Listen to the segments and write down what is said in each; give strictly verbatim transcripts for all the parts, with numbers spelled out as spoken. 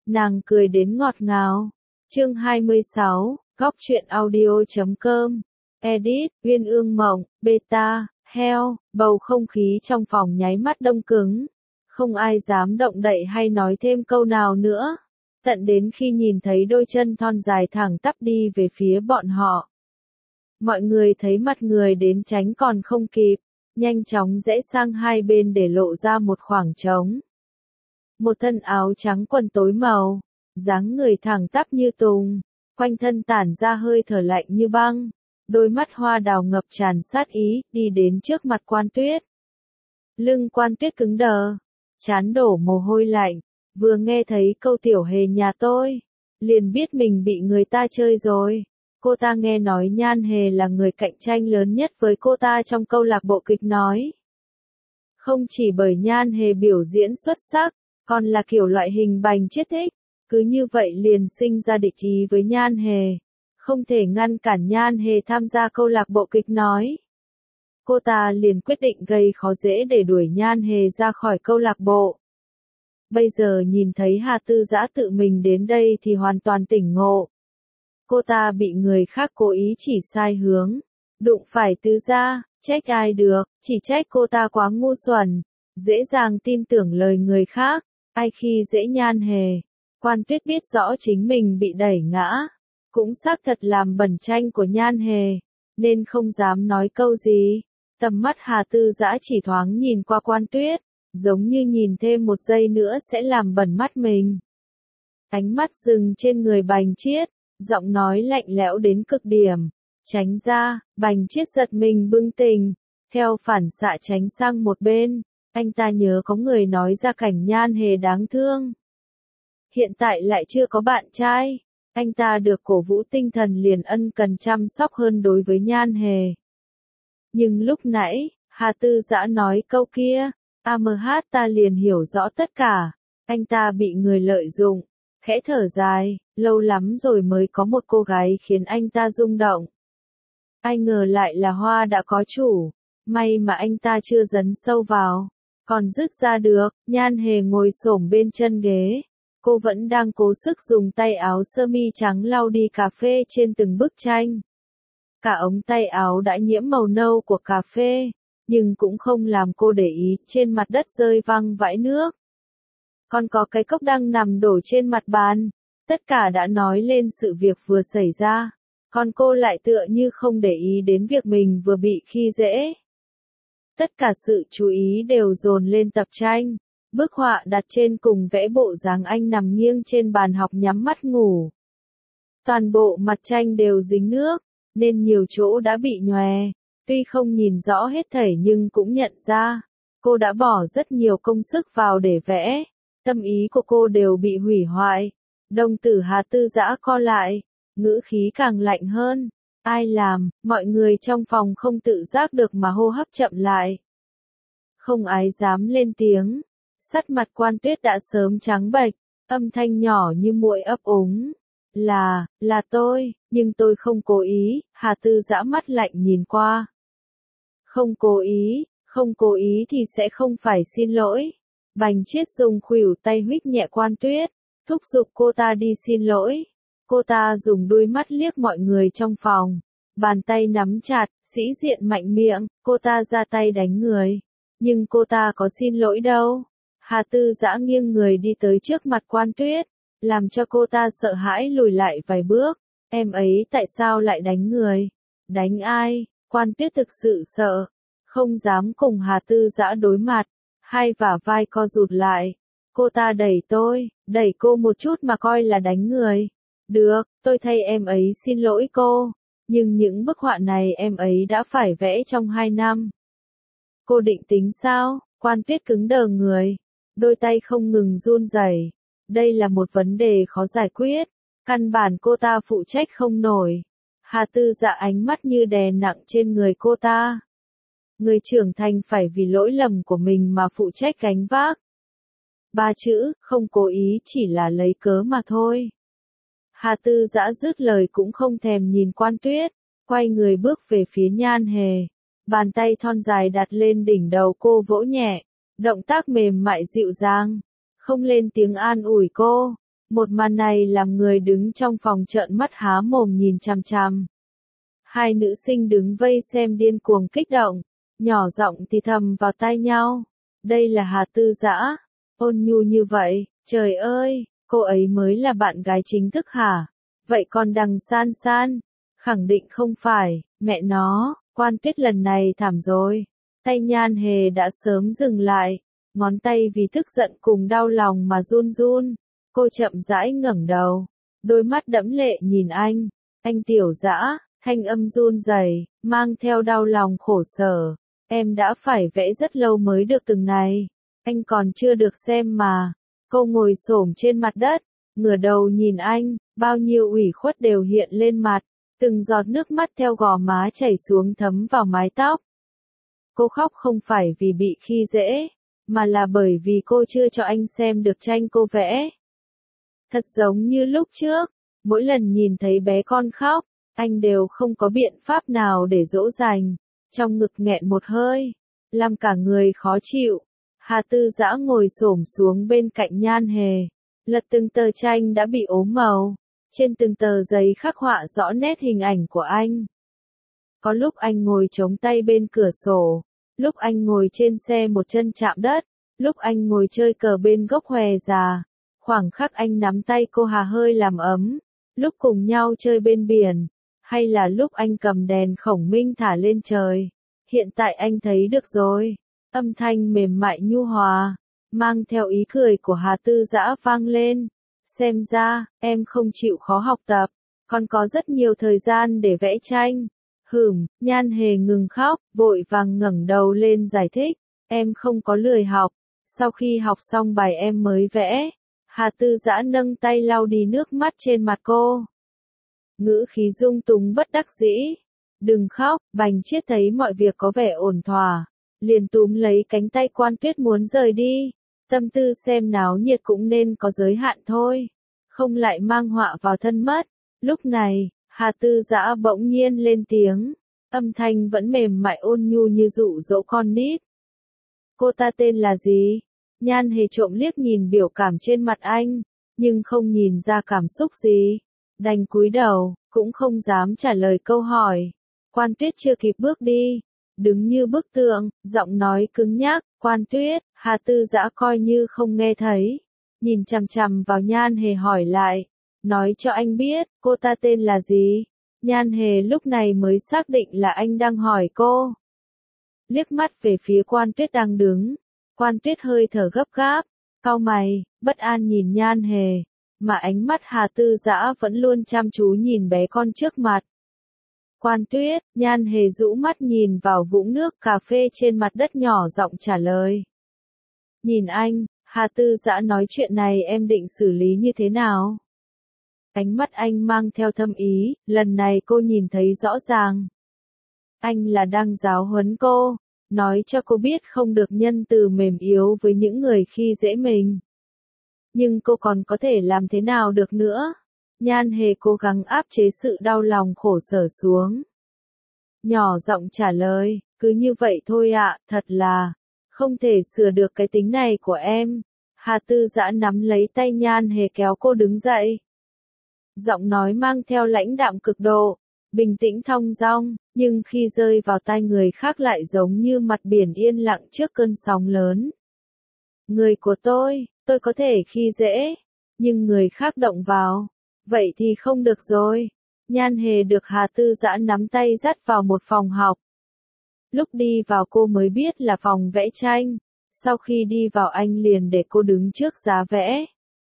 nàng cười đến ngọt ngào. Chương hai mươi sáu, góc truyện audio chấm com. Edit, Uyên Ương Mộng, Beta, Heo, bầu không khí trong phòng nháy mắt đông cứng. Không ai dám động đậy hay nói thêm câu nào nữa. Tận đến khi nhìn thấy đôi chân thon dài thẳng tắp đi về phía bọn họ. Mọi người thấy mặt người đến tránh còn không kịp, nhanh chóng rẽ sang hai bên để lộ ra một khoảng trống. Một thân áo trắng quần tối màu, dáng người thẳng tắp như tùng, quanh thân tản ra hơi thở lạnh như băng, đôi mắt hoa đào ngập tràn sát ý, đi đến trước mặt Quan Tuyết. Lưng Quan Tuyết cứng đờ, trán đổ mồ hôi lạnh, vừa nghe thấy câu tiểu hề nhà tôi, liền biết mình bị người ta chơi rồi. Cô ta nghe nói Nhan Hề là người cạnh tranh lớn nhất với cô ta trong câu lạc bộ kịch nói. Không chỉ bởi Nhan Hề biểu diễn xuất sắc, còn là kiểu loại hình bành chiết thích, cứ như vậy liền sinh ra địch ý với Nhan Hề, không thể ngăn cản Nhan Hề tham gia câu lạc bộ kịch nói. Cô ta liền quyết định gây khó dễ để đuổi Nhan Hề ra khỏi câu lạc bộ. Bây giờ nhìn thấy Hà Tư Dã tự mình đến đây thì hoàn toàn tỉnh ngộ. Cô ta bị người khác cố ý chỉ sai hướng, đụng phải Tứ gia, trách ai được, chỉ trách cô ta quá ngu xuẩn, dễ dàng tin tưởng lời người khác, ai khi dễ Nhan Hề. Quan Tuyết biết rõ chính mình bị đẩy ngã, cũng xác thật làm bẩn tranh của Nhan Hề, nên không dám nói câu gì. Tầm mắt Hà Tư Dã chỉ thoáng nhìn qua Quan Tuyết, giống như nhìn thêm một giây nữa sẽ làm bẩn mắt mình. Ánh mắt dừng trên người Bành Chiết, giọng nói lạnh lẽo đến cực điểm. Tránh ra, Bành Chiết giật mình bừng tỉnh, theo phản xạ tránh sang một bên. Anh ta nhớ có người nói ra cảnh Nhan Hề đáng thương. Hiện tại lại chưa có bạn trai, anh ta được cổ vũ tinh thần liền ân cần chăm sóc hơn đối với Nhan Hề. Nhưng lúc nãy, Hà Tư Dã nói câu kia, a em hát ta liền hiểu rõ tất cả, anh ta bị người lợi dụng, khẽ thở dài, lâu lắm rồi mới có một cô gái khiến anh ta rung động. Ai ngờ lại là hoa đã có chủ, may mà anh ta chưa dấn sâu vào, còn dứt ra được. Nhan Hề ngồi xổm bên chân ghế, cô vẫn đang cố sức dùng tay áo sơ mi trắng lau đi cà phê trên từng bức tranh. Cả ống tay áo đã nhiễm màu nâu của cà phê, nhưng cũng không làm cô để ý, trên mặt đất rơi văng vãi nước. Còn có cái cốc đang nằm đổ trên mặt bàn, tất cả đã nói lên sự việc vừa xảy ra, còn cô lại tựa như không để ý đến việc mình vừa bị khi dễ. Tất cả sự chú ý đều dồn lên tập tranh, bức họa đặt trên cùng vẽ bộ dáng anh nằm nghiêng trên bàn học nhắm mắt ngủ. Toàn bộ mặt tranh đều dính nước, nên nhiều chỗ đã bị nhòe. Tuy không nhìn rõ hết thảy nhưng cũng nhận ra, cô đã bỏ rất nhiều công sức vào để vẽ, tâm ý của cô đều bị hủy hoại. Đồng tử Hà Tư Dã co lại, ngữ khí càng lạnh hơn. Ai làm? Mọi người trong phòng không tự giác được mà hô hấp chậm lại. Không ai dám lên tiếng, sắc mặt Quan Tuyết đã sớm trắng bệch, âm thanh nhỏ như muỗi ấp úng. Là, là tôi, nhưng tôi không cố ý. Hà Tư Dã mắt lạnh nhìn qua. Không cố ý, không cố ý thì sẽ không phải xin lỗi. Bành Chiết dùng khuỷu tay huých nhẹ Quan Tuyết, thúc giục cô ta đi xin lỗi. Cô ta dùng đôi mắt liếc mọi người trong phòng, bàn tay nắm chặt, sĩ diện mạnh miệng, cô ta ra tay đánh người. Nhưng cô ta có xin lỗi đâu. Hà Tư Dã nghiêng người đi tới trước mặt Quan Tuyết, làm cho cô ta sợ hãi lùi lại vài bước. Em ấy tại sao lại đánh người? Đánh ai? Quan Tuyết thực sự sợ, không dám cùng Hà Tư Dã đối mặt, hai vả vai co rụt lại. Cô ta đẩy tôi, đẩy cô một chút mà coi là đánh người. Được, tôi thay em ấy xin lỗi cô, nhưng những bức họa này em ấy đã phải vẽ trong hai năm. Cô định tính sao? Quan Tuyết cứng đờ người, đôi tay không ngừng run rẩy. Đây là một vấn đề khó giải quyết, căn bản cô ta phụ trách không nổi. Hà Tư Dã ánh mắt như đè nặng trên người cô ta. Người trưởng thành phải vì lỗi lầm của mình mà phụ trách gánh vác. Ba chữ, không cố ý chỉ là lấy cớ mà thôi. Hà Tư Dã dứt lời cũng không thèm nhìn Quan Tuyết, quay người bước về phía Nhan Hề. Bàn tay thon dài đặt lên đỉnh đầu cô vỗ nhẹ, động tác mềm mại dịu dàng, không lên tiếng an ủi cô, Một màn này làm người đứng trong phòng trợn mắt há mồm nhìn chằm chằm. Hai nữ sinh đứng vây xem điên cuồng kích động, nhỏ giọng thì thầm vào tai nhau. Đây là Hà Tư Dã, ôn nhu như vậy, trời ơi, cô ấy mới là bạn gái chính thức hả? Vậy còn Đằng San San? Khẳng định không phải, mẹ nó, Quan Tuyết lần này thảm rồi. Tay Nhan Hề đã sớm dừng lại, ngón tay vì tức giận cùng đau lòng mà run run. Cô chậm rãi ngẩng đầu, đôi mắt đẫm lệ nhìn anh. Anh Tiểu Dã, thanh âm run rẩy, mang theo đau lòng khổ sở. Em đã phải vẽ rất lâu mới được từng này. Anh còn chưa được xem mà. Cô ngồi xổm trên mặt đất, ngửa đầu nhìn anh, bao nhiêu ủy khuất đều hiện lên mặt. Từng giọt nước mắt theo gò má chảy xuống thấm vào mái tóc. Cô khóc không phải vì bị khi dễ, mà là bởi vì cô chưa cho anh xem được tranh cô vẽ. Thật giống như lúc trước, mỗi lần nhìn thấy bé con khóc, anh đều không có biện pháp nào để dỗ dành, trong ngực nghẹn một hơi, làm cả người khó chịu. Hà Tư Dã ngồi xổm xuống bên cạnh Nhan Hề, lật từng tờ tranh đã bị ốm màu, trên từng tờ giấy khắc họa rõ nét hình ảnh của anh. Có lúc anh ngồi chống tay bên cửa sổ, lúc anh ngồi trên xe một chân chạm đất, lúc anh ngồi chơi cờ bên gốc hòe già. Khoảng khắc anh nắm tay cô Hà hơi làm ấm, lúc cùng nhau chơi bên biển, hay là lúc anh cầm đèn khổng minh thả lên trời. Hiện tại anh thấy được rồi. Âm thanh mềm mại nhu hòa, mang theo ý cười của Hà Tư Dã vang lên. Xem ra, em không chịu khó học tập, còn có rất nhiều thời gian để vẽ tranh. Hửm, Nhan Hề ngừng khóc, vội vàng ngẩng đầu lên giải thích. Em không có lười học, sau khi học xong bài em mới vẽ. Hà Tư Dã nâng tay lau đi nước mắt trên mặt cô. Ngữ khí dung túng bất đắc dĩ. Đừng khóc, Bành Chiết thấy mọi việc có vẻ ổn thỏa, liền túm lấy cánh tay Quan Tuyết muốn rời đi. Tâm tư xem náo nhiệt cũng nên có giới hạn thôi, không lại mang họa vào thân mất. Lúc này, Hà Tư Dã bỗng nhiên lên tiếng, âm thanh vẫn mềm mại ôn nhu như dụ dỗ con nít. Cô ta tên là gì? Nhan Hề trộm liếc nhìn biểu cảm trên mặt anh, nhưng không nhìn ra cảm xúc gì. Đành cúi đầu, cũng không dám trả lời câu hỏi. Quan Tuyết chưa kịp bước đi, đứng như bức tượng, giọng nói cứng nhắc. Quan Tuyết, Hà Tư Dã coi như không nghe thấy, nhìn chằm chằm vào Nhan Hề hỏi lại, nói cho anh biết, cô ta tên là gì? Nhan Hề lúc này mới xác định là anh đang hỏi cô. Liếc mắt về phía Quan Tuyết đang đứng, Quan Tuyết hơi thở gấp gáp, cau mày, bất an nhìn Nhan Hề, mà ánh mắt Hà Tư Dã vẫn luôn chăm chú nhìn bé con trước mặt. Quan Tuyết, Nhan Hề rũ mắt nhìn vào vũng nước cà phê trên mặt đất nhỏ giọng trả lời. Nhìn anh, Hà Tư Dã nói chuyện này em định xử lý như thế nào? Ánh mắt anh mang theo thâm ý, lần này cô nhìn thấy rõ ràng. Anh là đang giáo huấn cô, nói cho cô biết không được nhân từ mềm yếu với những người khi dễ mình. Nhưng cô còn có thể làm thế nào được nữa? Nhan Hề cố gắng áp chế sự đau lòng khổ sở xuống. Nhỏ giọng trả lời, cứ như vậy thôi ạ, thật là, không thể sửa được cái tính này của em. Hà Tư Dã nắm lấy tay Nhan Hề kéo cô đứng dậy. Giọng nói mang theo lãnh đạm cực độ, bình tĩnh thong dong, nhưng khi rơi vào tai người khác lại giống như mặt biển yên lặng trước cơn sóng lớn. Người của tôi, tôi có thể khi dễ, nhưng người khác động vào, vậy thì không được rồi. Nhan Hề được Hà Tư Dã nắm tay dắt vào một phòng học. Lúc đi vào cô mới biết là phòng vẽ tranh, sau khi đi vào anh liền để cô đứng trước giá vẽ.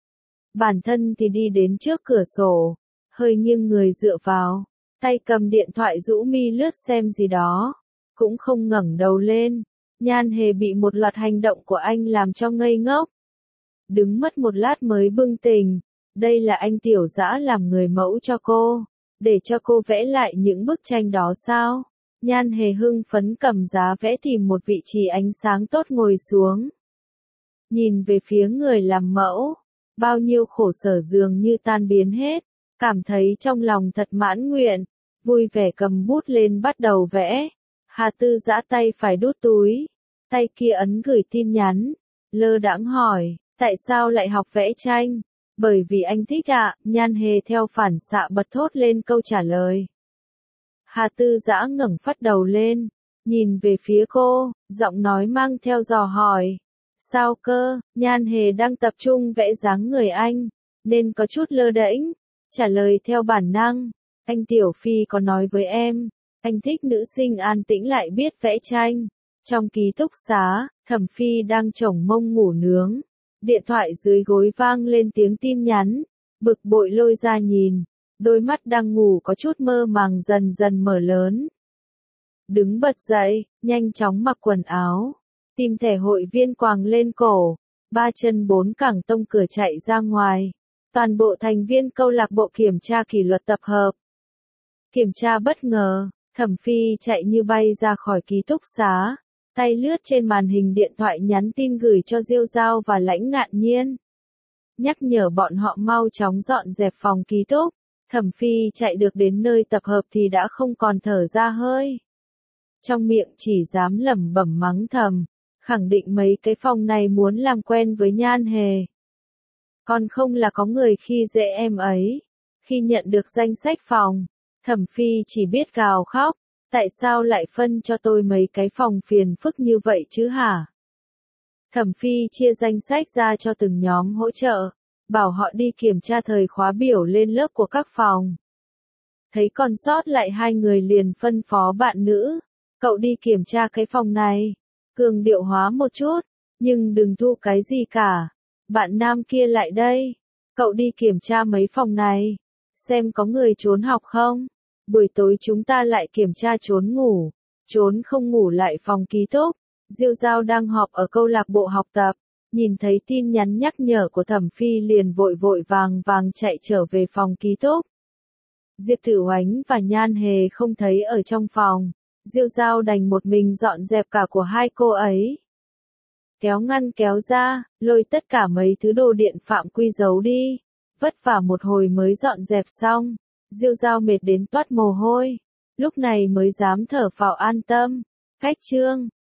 Bản thân thì đi đến trước cửa sổ, hơi nghiêng người dựa vào, tay cầm điện thoại rũ mi lướt xem gì đó, cũng không ngẩng đầu lên. Nhan Hề bị một loạt hành động của anh làm cho ngây ngốc. Đứng mất một lát mới bừng tỉnh, đây là anh Tiểu Dã làm người mẫu cho cô, để cho cô vẽ lại những bức tranh đó sao? Nhan Hề hưng phấn cầm giá vẽ tìm một vị trí ánh sáng tốt ngồi xuống. Nhìn về phía người làm mẫu, bao nhiêu khổ sở dường như tan biến hết, cảm thấy trong lòng thật mãn nguyện, vui vẻ cầm bút lên bắt đầu vẽ. Hà Tư Dã tay phải đút túi, tay kia ấn gửi tin nhắn, lơ đãng hỏi, tại sao lại học vẽ tranh? Bởi vì anh thích ạ, Nhan Hề theo phản xạ bật thốt lên câu trả lời. Hà Tư Dã ngẩng phát đầu lên, nhìn về phía cô, giọng nói mang theo dò hỏi. Sao cơ? Nhan Hề đang tập trung vẽ dáng người anh, nên có chút lơ đễnh, trả lời theo bản năng. Anh Tiểu Phi có nói với em, anh thích nữ sinh an tĩnh lại biết vẽ tranh. Trong ký túc xá, Thẩm Phi đang chổng mông ngủ nướng. Điện thoại dưới gối vang lên tiếng tin nhắn, bực bội lôi ra nhìn, đôi mắt đang ngủ có chút mơ màng dần dần mở lớn. Đứng bật dậy, nhanh chóng mặc quần áo, tìm thẻ hội viên quàng lên cổ, ba chân bốn cẳng tông cửa chạy ra ngoài. Toàn bộ thành viên câu lạc bộ kiểm tra kỷ luật tập hợp. Kiểm tra bất ngờ, Thẩm Phi chạy như bay ra khỏi ký túc xá, tay lướt trên màn hình điện thoại nhắn tin gửi cho Diêu Giao và Lãnh Ngạn Nhiên. Nhắc nhở bọn họ mau chóng dọn dẹp phòng ký túc. Thẩm Phi chạy được đến nơi tập hợp thì đã không còn thở ra hơi. Trong miệng chỉ dám lẩm bẩm mắng thầm, khẳng định mấy cái phòng này muốn làm quen với Nhan Hề. Còn không là có người khi dễ em ấy. Khi nhận được danh sách phòng, Thẩm Phi chỉ biết gào khóc, tại sao lại phân cho tôi mấy cái phòng phiền phức như vậy chứ hả? Thẩm Phi chia danh sách ra cho từng nhóm hỗ trợ, bảo họ đi kiểm tra thời khóa biểu lên lớp của các phòng. Thấy còn sót lại hai người liền phân phó bạn nữ, cậu đi kiểm tra cái phòng này, cường điệu hóa một chút, nhưng đừng thu cái gì cả. Bạn nam kia lại đây, cậu đi kiểm tra mấy phòng này, xem có người trốn học không. Buổi tối chúng ta lại kiểm tra trốn ngủ, trốn không ngủ lại phòng ký túc. Diêu Giao đang họp ở câu lạc bộ học tập, nhìn thấy tin nhắn nhắc nhở của Thẩm Phi liền vội vội vàng vàng chạy trở về phòng ký túc. Diệp Tử Oánh và Nhan Hề không thấy ở trong phòng, Diêu Giao đành một mình dọn dẹp cả của hai cô ấy. Kéo ngăn kéo ra, lôi tất cả mấy thứ đồ điện phạm quy giấu đi, vất vả một hồi mới dọn dẹp xong. Diêu Giao mệt đến toát mồ hôi, lúc này mới dám thở phào an tâm. Khách trương,